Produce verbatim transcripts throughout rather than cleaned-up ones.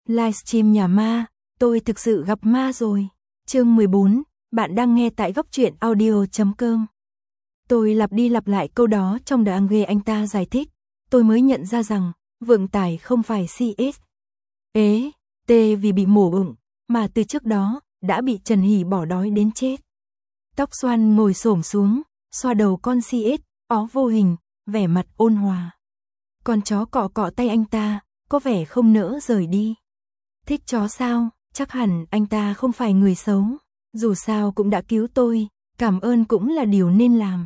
Livestream nhà ma, tôi thực sự gặp ma rồi. Chương mười bốn, bạn đang nghe tại góc truyện audio chấm com. Tôi lặp đi lặp lại câu đó trong đoạn nghe anh ta giải thích, tôi mới nhận ra rằng, vượng tài không phải xê ét. Ế, T vì bị mổ bụng, mà từ trước đó, đã bị Trần Hỷ bỏ đói đến chết. Tóc xoăn ngồi xổm xuống, xoa đầu con xê ét, ó vô hình, vẻ mặt ôn hòa. Con chó cọ cọ tay anh ta, có vẻ không nỡ rời đi. Thích chó sao, chắc hẳn anh ta không phải người xấu. Dù sao cũng đã cứu tôi, cảm ơn cũng là điều nên làm.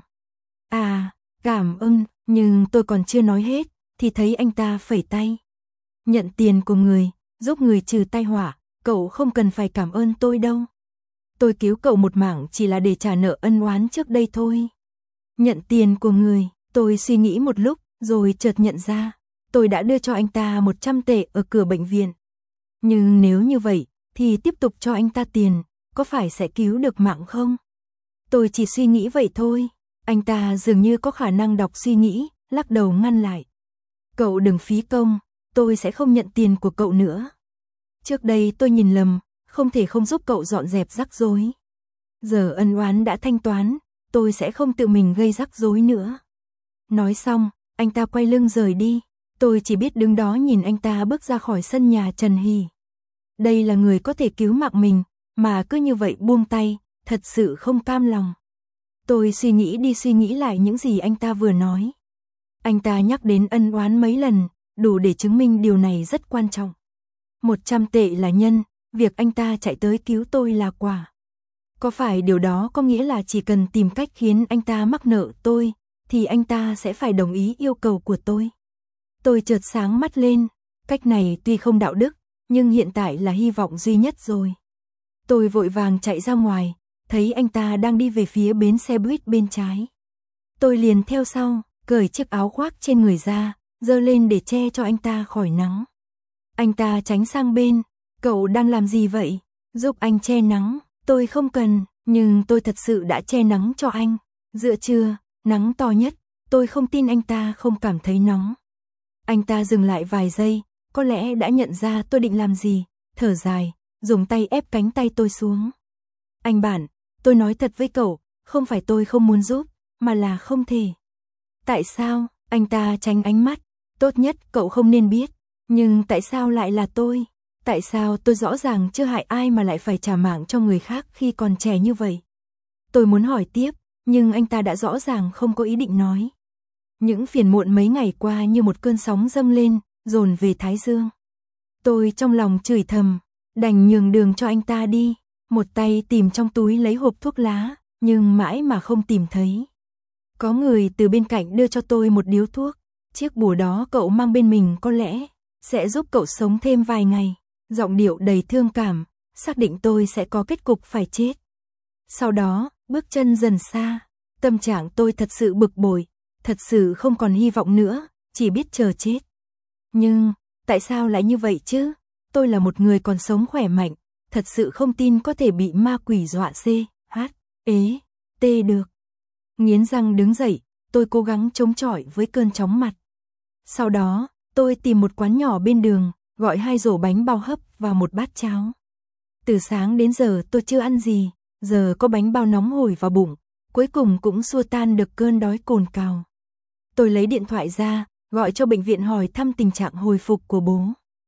À, cảm ơn, nhưng tôi còn chưa nói hết, thì thấy anh ta phẩy tay. Nhận tiền của người, giúp người trừ tai họa, cậu không cần phải cảm ơn tôi đâu. Tôi cứu cậu một mảng chỉ là để trả nợ ân oán trước đây thôi. Nhận tiền của người, tôi suy nghĩ một lúc, rồi chợt nhận ra, tôi đã đưa cho anh ta một trăm tệ ở cửa bệnh viện. Nhưng nếu như vậy, thì tiếp tục cho anh ta tiền, có phải sẽ cứu được mạng không? Tôi chỉ suy nghĩ vậy thôi. Anh ta dường như có khả năng đọc suy nghĩ, lắc đầu ngăn lại. Cậu đừng phí công, tôi sẽ không nhận tiền của cậu nữa. Trước đây tôi nhìn lầm, không thể không giúp cậu dọn dẹp rắc rối. Giờ ân oán đã thanh toán, tôi sẽ không tự mình gây rắc rối nữa. Nói xong, anh ta quay lưng rời đi. Tôi chỉ biết đứng đó nhìn anh ta bước ra khỏi sân nhà Trần Hỷ. Đây là người có thể cứu mạng mình, mà cứ như vậy buông tay, thật sự không cam lòng. Tôi suy nghĩ đi suy nghĩ lại những gì anh ta vừa nói. Anh ta nhắc đến ân oán mấy lần, đủ để chứng minh điều này rất quan trọng. Một trăm tệ là nhân, việc anh ta chạy tới cứu tôi là quả. Có phải điều đó có nghĩa là chỉ cần tìm cách khiến anh ta mắc nợ tôi, thì anh ta sẽ phải đồng ý yêu cầu của tôi? Tôi chợt sáng mắt lên, cách này tuy không đạo đức, nhưng hiện tại là hy vọng duy nhất rồi. Tôi vội vàng chạy ra ngoài, thấy anh ta đang đi về phía bến xe buýt bên trái. Tôi liền theo sau, cởi chiếc áo khoác trên người ra, giơ lên để che cho anh ta khỏi nắng. Anh ta tránh sang bên, cậu đang làm gì vậy? Giúp anh che nắng, tôi không cần, nhưng tôi thật sự đã che nắng cho anh. Giữa trưa, nắng to nhất, tôi không tin anh ta không cảm thấy nóng. Anh ta dừng lại vài giây, có lẽ đã nhận ra tôi định làm gì, thở dài, dùng tay ép cánh tay tôi xuống. Anh bạn, tôi nói thật với cậu, không phải tôi không muốn giúp, mà là không thể. Tại sao? Anh ta tránh ánh mắt, tốt nhất cậu không nên biết, nhưng tại sao lại là tôi? Tại sao tôi rõ ràng chưa hại ai mà lại phải trả mạng cho người khác khi còn trẻ như vậy? Tôi muốn hỏi tiếp, nhưng anh ta đã rõ ràng không có ý định nói. Những phiền muộn mấy ngày qua như một cơn sóng dâng lên, dồn về thái dương. Tôi trong lòng chửi thầm, đành nhường đường cho anh ta đi, một tay tìm trong túi lấy hộp thuốc lá, nhưng mãi mà không tìm thấy. Có người từ bên cạnh đưa cho tôi một điếu thuốc, chiếc bùa đó cậu mang bên mình có lẽ sẽ giúp cậu sống thêm vài ngày. Giọng điệu đầy thương cảm, xác định tôi sẽ có kết cục phải chết. Sau đó, bước chân dần xa, tâm trạng tôi thật sự bực bội, thật sự không còn hy vọng nữa, chỉ biết chờ chết. Nhưng, tại sao lại như vậy chứ? Tôi là một người còn sống khỏe mạnh, thật sự không tin có thể bị ma quỷ dọa C, H, ế, T được. Nghiến răng đứng dậy, tôi cố gắng chống chọi với cơn chóng mặt. Sau đó, tôi tìm một quán nhỏ bên đường, gọi hai rổ bánh bao hấp và một bát cháo. Từ sáng đến giờ tôi chưa ăn gì, giờ có bánh bao nóng hổi vào bụng, cuối cùng cũng xua tan được cơn đói cồn cào. Tôi lấy điện thoại ra, gọi cho bệnh viện hỏi thăm tình trạng hồi phục của bố.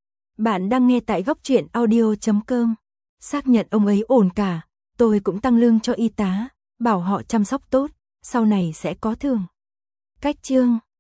Bạn đang nghe tại góc truyện audio chấm com. Xác nhận ông ấy ổn cả, tôi cũng tăng lương cho y tá, bảo họ chăm sóc tốt, sau này sẽ có thưởng. Cách chương